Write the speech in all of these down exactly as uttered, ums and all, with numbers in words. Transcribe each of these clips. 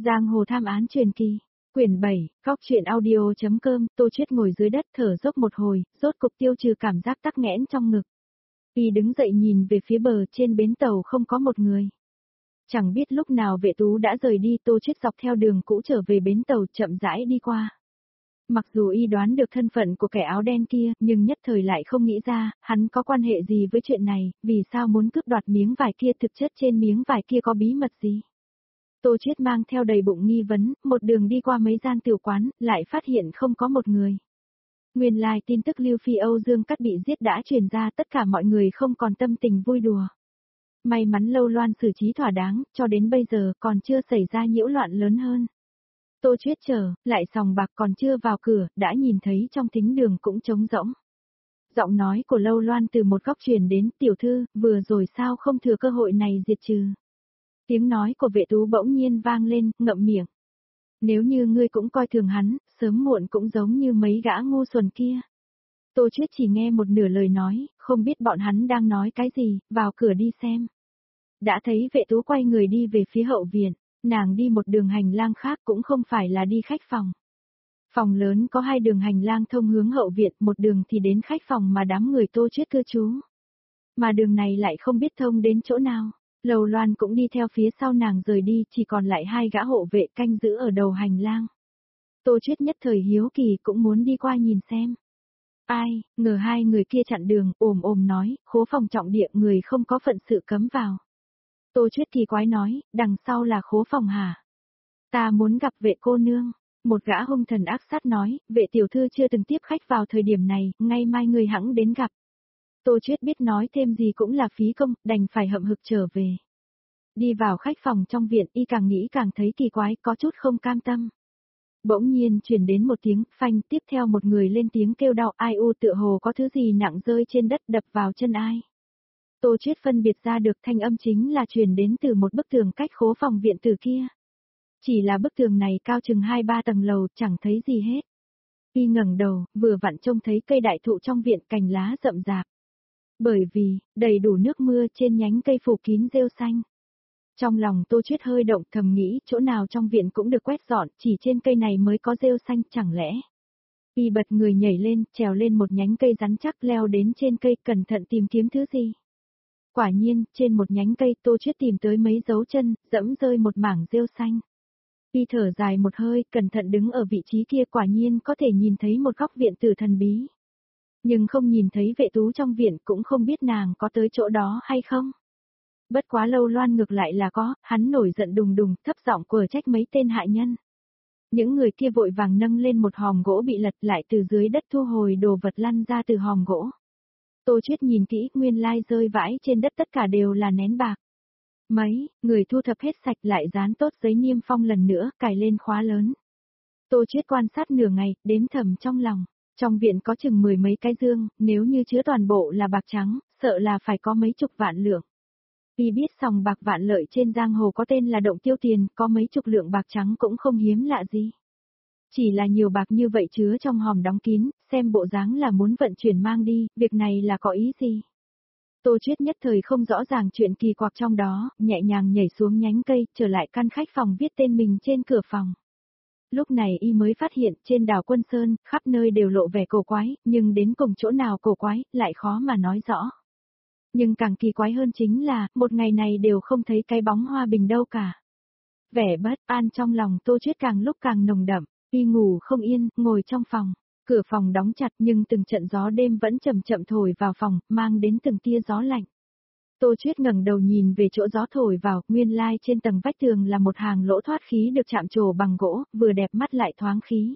Giang hồ tham án truyền kỳ. Quyển bảy, Góc truyện audio.com, Tô Chuyết ngồi dưới đất thở dốc một hồi, rốt cục tiêu trừ cảm giác tắc nghẽn trong ngực. Y đứng dậy nhìn về phía bờ, trên bến tàu không có một người. Chẳng biết lúc nào Vệ Tú đã rời đi, Tô Chuyết dọc theo đường cũ trở về bến tàu chậm rãi đi qua. Mặc dù y đoán được thân phận của kẻ áo đen kia, nhưng nhất thời lại không nghĩ ra, hắn có quan hệ gì với chuyện này, vì sao muốn cướp đoạt miếng vải kia, thực chất trên miếng vải kia có bí mật gì. Tô Chuyết mang theo đầy bụng nghi vấn, một đường đi qua mấy gian tiểu quán, lại phát hiện không có một người. Nguyên lai tin tức Lưu Phi Âu Dương Cát bị giết đã truyền ra, tất cả mọi người không còn tâm tình vui đùa. May mắn Lâu Loan xử trí thỏa đáng, cho đến bây giờ còn chưa xảy ra nhiễu loạn lớn hơn. Tô Chuyết chờ, lại sòng bạc còn chưa vào cửa, đã nhìn thấy trong thính đường cũng trống rỗng. Giọng nói của Lâu Loan từ một góc truyền đến, tiểu thư, vừa rồi sao không thừa cơ hội này diệt trừ. Tiếng nói của Vệ Tú bỗng nhiên vang lên, ngậm miệng. Nếu như ngươi cũng coi thường hắn, sớm muộn cũng giống như mấy gã ngu xuẩn kia. Tô Chuyết chỉ nghe một nửa lời nói, không biết bọn hắn đang nói cái gì, vào cửa đi xem. Đã thấy Vệ Tú quay người đi về phía hậu viện, nàng đi một đường hành lang khác cũng không phải là đi khách phòng. Phòng lớn có hai đường hành lang thông hướng hậu viện, một đường thì đến khách phòng mà đám người Tô Chuyết cư trú. Mà đường này lại không biết thông đến chỗ nào. Lầu Loan cũng đi theo phía sau nàng rời đi, chỉ còn lại hai gã hộ vệ canh giữ ở đầu hành lang. Tô Chuyết nhất thời hiếu kỳ cũng muốn đi qua nhìn xem. Ai, ngờ hai người kia chặn đường, ồm ồm nói, khố phòng trọng địa, người không có phận sự cấm vào. Tô Chuyết kỳ quái nói, đằng sau là khố phòng hả? Ta muốn gặp Vệ cô nương. Một gã hung thần ác sát nói, Vệ tiểu thư chưa từng tiếp khách vào thời điểm này, ngay mai người hẵng đến gặp. Tô Chuyết biết nói thêm gì cũng là phí công, đành phải hậm hực trở về. Đi vào khách phòng trong viện, y càng nghĩ càng thấy kỳ quái, có chút không cam tâm. Bỗng nhiên truyền đến một tiếng phanh, tiếp theo một người lên tiếng kêu đau, ai u, tựa hồ có thứ gì nặng rơi trên đất đập vào chân ai. Tô Chuyết phân biệt ra được thanh âm chính là truyền đến từ một bức tường cách khố phòng viện từ kia. Chỉ là bức tường này cao chừng hai ba tầng lầu, chẳng thấy gì hết. Y ngẩng đầu, vừa vặn trông thấy cây đại thụ trong viện, cành lá rậm rạp. Bởi vì, đầy đủ nước mưa, trên nhánh cây phủ kín rêu xanh. Trong lòng Tô Chuyết hơi động, thầm nghĩ, chỗ nào trong viện cũng được quét dọn, chỉ trên cây này mới có rêu xanh, chẳng lẽ. Y bật người nhảy lên, trèo lên một nhánh cây rắn chắc, leo đến trên cây, cẩn thận tìm kiếm thứ gì. Quả nhiên, trên một nhánh cây, Tô Chuyết tìm tới mấy dấu chân, dẫm rơi một mảng rêu xanh. Y thở dài một hơi, cẩn thận đứng ở vị trí kia, quả nhiên có thể nhìn thấy một góc viện tử thần bí. Nhưng không nhìn thấy Vệ Tú trong viện, cũng không biết nàng có tới chỗ đó hay không. Bất quá Lâu Loan ngược lại là có, hắn nổi giận đùng đùng, thấp giọng quở trách mấy tên hại nhân. Những người kia vội vàng nâng lên một hòm gỗ bị lật, lại từ dưới đất thu hồi đồ vật lăn ra từ hòm gỗ. Tô Chuyết nhìn kỹ, nguyên lai rơi vãi trên đất tất cả đều là nén bạc. Mấy, người thu thập hết sạch, lại dán tốt giấy niêm phong lần nữa, cài lên khóa lớn. Tô Chuyết quan sát nửa ngày, đếm thầm trong lòng. Trong viện có chừng mười mấy cái dương, nếu như chứa toàn bộ là bạc trắng, sợ là phải có mấy chục vạn lượng. Y biết sòng bạc Vạn Lợi trên giang hồ có tên là Động Tiêu Tiền, có mấy chục lượng bạc trắng cũng không hiếm lạ gì. Chỉ là nhiều bạc như vậy chứa trong hòm đóng kín, xem bộ dáng là muốn vận chuyển mang đi, việc này là có ý gì? Tô Chuyết nhất thời không rõ ràng chuyện kỳ quặc trong đó, nhẹ nhàng nhảy xuống nhánh cây, trở lại căn khách phòng viết tên mình trên cửa phòng. Lúc này y mới phát hiện trên đảo Quân Sơn, khắp nơi đều lộ vẻ cổ quái, nhưng đến cùng chỗ nào cổ quái, lại khó mà nói rõ. Nhưng càng kỳ quái hơn chính là, một ngày này đều không thấy cái bóng Hoa Bình đâu cả. Vẻ bất an trong lòng Tô Chuyết càng lúc càng nồng đậm, y ngủ không yên, ngồi trong phòng. Cửa phòng đóng chặt nhưng từng trận gió đêm vẫn chậm chậm thổi vào phòng, mang đến từng tia gió lạnh. Tô Chuyết ngẩng đầu nhìn về chỗ gió thổi vào, nguyên lai trên tầng vách tường là một hàng lỗ thoát khí được chạm trổ bằng gỗ, vừa đẹp mắt lại thoáng khí.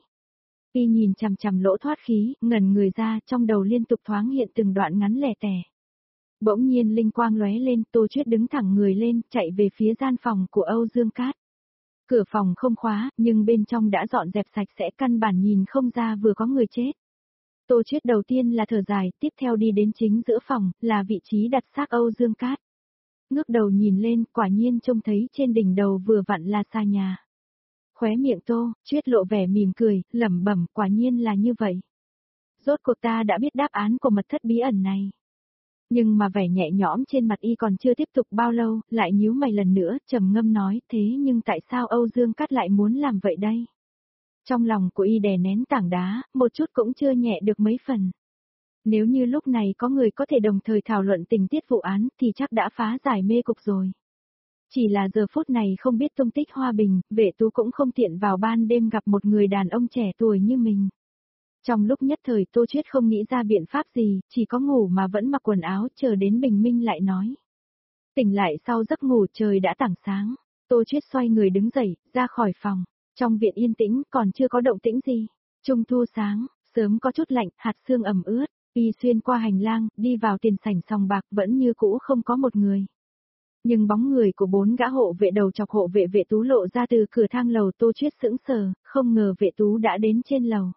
Y nhìn chằm chằm lỗ thoát khí, ngẩn người ra, trong đầu liên tục thoáng hiện từng đoạn ngắn lẻ tẻ. Bỗng nhiên linh quang lóe lên, Tô Chuyết đứng thẳng người lên, chạy về phía gian phòng của Âu Dương Cát. Cửa phòng không khóa, nhưng bên trong đã dọn dẹp sạch sẽ, căn bản nhìn không ra vừa có người chết. Tô Chuyết đầu tiên là thở dài, tiếp theo đi đến chính giữa phòng, là vị trí đặt xác Âu Dương Cát. Ngước đầu nhìn lên, quả nhiên trông thấy trên đỉnh đầu vừa vặn là xa nhà. Khóe miệng Tô Chuyết lộ vẻ mỉm cười, lẩm bẩm, quả nhiên là như vậy. Rốt cuộc ta đã biết đáp án của mật thất bí ẩn này. Nhưng mà vẻ nhẹ nhõm trên mặt y còn chưa tiếp tục bao lâu, lại nhíu mày lần nữa, trầm ngâm nói, thế nhưng tại sao Âu Dương Cát lại muốn làm vậy đây? Trong lòng của y đè nén tảng đá, một chút cũng chưa nhẹ được mấy phần. Nếu như lúc này có người có thể đồng thời thảo luận tình tiết vụ án thì chắc đã phá giải mê cục rồi. Chỉ là giờ phút này không biết tung tích Hoa Bình, Vệ Tú cũng không tiện vào ban đêm gặp một người đàn ông trẻ tuổi như mình. Trong lúc nhất thời Tô Chuyết không nghĩ ra biện pháp gì, chỉ có ngủ mà vẫn mặc quần áo chờ đến bình minh lại nói. Tỉnh lại sau giấc ngủ trời đã tảng sáng, Tô Chuyết xoay người đứng dậy, ra khỏi phòng. Trong viện yên tĩnh còn chưa có động tĩnh gì. Trung thu sáng, sớm có chút lạnh, hạt sương ẩm ướt, y xuyên qua hành lang, đi vào tiền sảnh sòng bạc vẫn như cũ không có một người. Nhưng bóng người của bốn gã hộ vệ đầu chọc hộ vệ Vệ Tú lộ ra từ cửa thang lầu. Tô Chuyết sững sờ, không ngờ Vệ Tú đã đến trên lầu.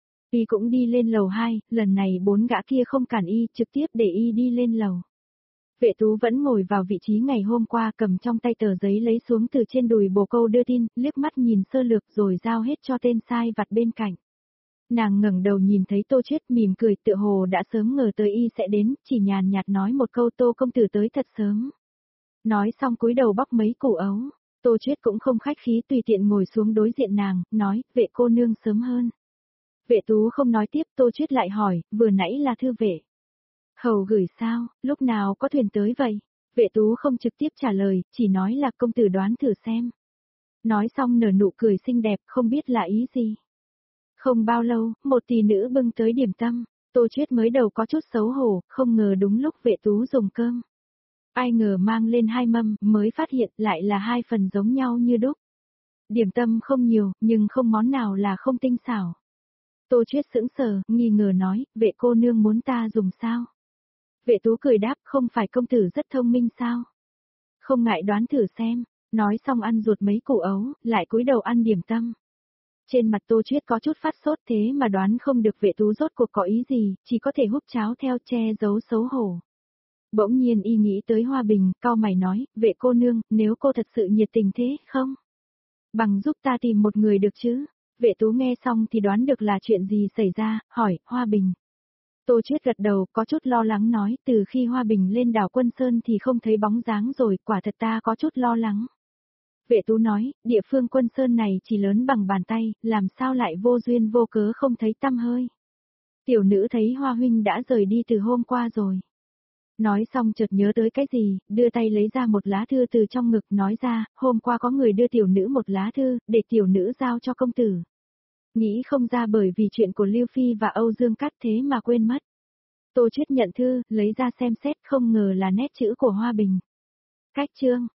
Y cũng đi lên lầu hai, lần này bốn gã kia không cản y, trực tiếp để y đi lên lầu. Vệ Tú vẫn ngồi vào vị trí ngày hôm qua, cầm trong tay tờ giấy lấy xuống từ trên đùi bồ câu đưa tin, liếc mắt nhìn sơ lược rồi giao hết cho tên sai vặt bên cạnh. Nàng ngẩng đầu nhìn thấy Tô Chuyết mỉm cười, tựa hồ đã sớm ngờ tới y sẽ đến, chỉ nhàn nhạt nói một câu, Tô công tử tới thật sớm. Nói xong cúi đầu bóc mấy củ ấu, Tô Chuyết cũng không khách khí tùy tiện ngồi xuống đối diện nàng, nói, Vệ cô nương sớm hơn. Vệ Tú không nói tiếp, Tô Chuyết lại hỏi, vừa nãy là thư vệ. Hầu gửi sao, lúc nào có thuyền tới vậy? Vệ Tú không trực tiếp trả lời, chỉ nói là công tử đoán thử xem. Nói xong nở nụ cười xinh đẹp, không biết là ý gì. Không bao lâu, một tỷ nữ bưng tới điểm tâm, Tô Chuyết mới đầu có chút xấu hổ, không ngờ đúng lúc Vệ Tú dùng cơm. Ai ngờ mang lên hai mâm, mới phát hiện lại là hai phần giống nhau như đúc. Điểm tâm không nhiều, nhưng không món nào là không tinh xảo. Tô Chuyết sững sờ, nghi ngờ nói, Vệ cô nương muốn ta dùng sao? Vệ Tú cười đáp, không phải công tử rất thông minh sao? Không ngại đoán thử xem, nói xong ăn ruột mấy củ ấu, lại cúi đầu ăn điểm tâm. Trên mặt Tô Chuyết có chút phát sốt thế mà đoán không được Vệ Tú rốt cuộc có ý gì, chỉ có thể húp cháo theo che giấu xấu hổ. Bỗng nhiên y nghĩ tới Hoa Bình, cau mày nói, Vệ cô nương, nếu cô thật sự nhiệt tình thế, không? Bằng giúp ta tìm một người được chứ? Vệ Tú nghe xong thì đoán được là chuyện gì xảy ra, hỏi, Hoa Bình. Tô Chuyết gật đầu, có chút lo lắng nói, từ khi Hoa Bình lên đảo Quân Sơn thì không thấy bóng dáng rồi, quả thật ta có chút lo lắng. Vệ Tú nói, địa phương Quân Sơn này chỉ lớn bằng bàn tay, làm sao lại vô duyên vô cớ không thấy tăm hơi. Tiểu nữ thấy Hoa huynh đã rời đi từ hôm qua rồi. Nói xong chợt nhớ tới cái gì, đưa tay lấy ra một lá thư từ trong ngực, nói ra, hôm qua có người đưa tiểu nữ một lá thư, để tiểu nữ giao cho công tử. Nghĩ không ra bởi vì chuyện của Lưu Phi và Âu Dương Cát thế mà quên mất. Tô Chuyết nhận thư, lấy ra xem xét, không ngờ là nét chữ của Hoa Bình. Cách chương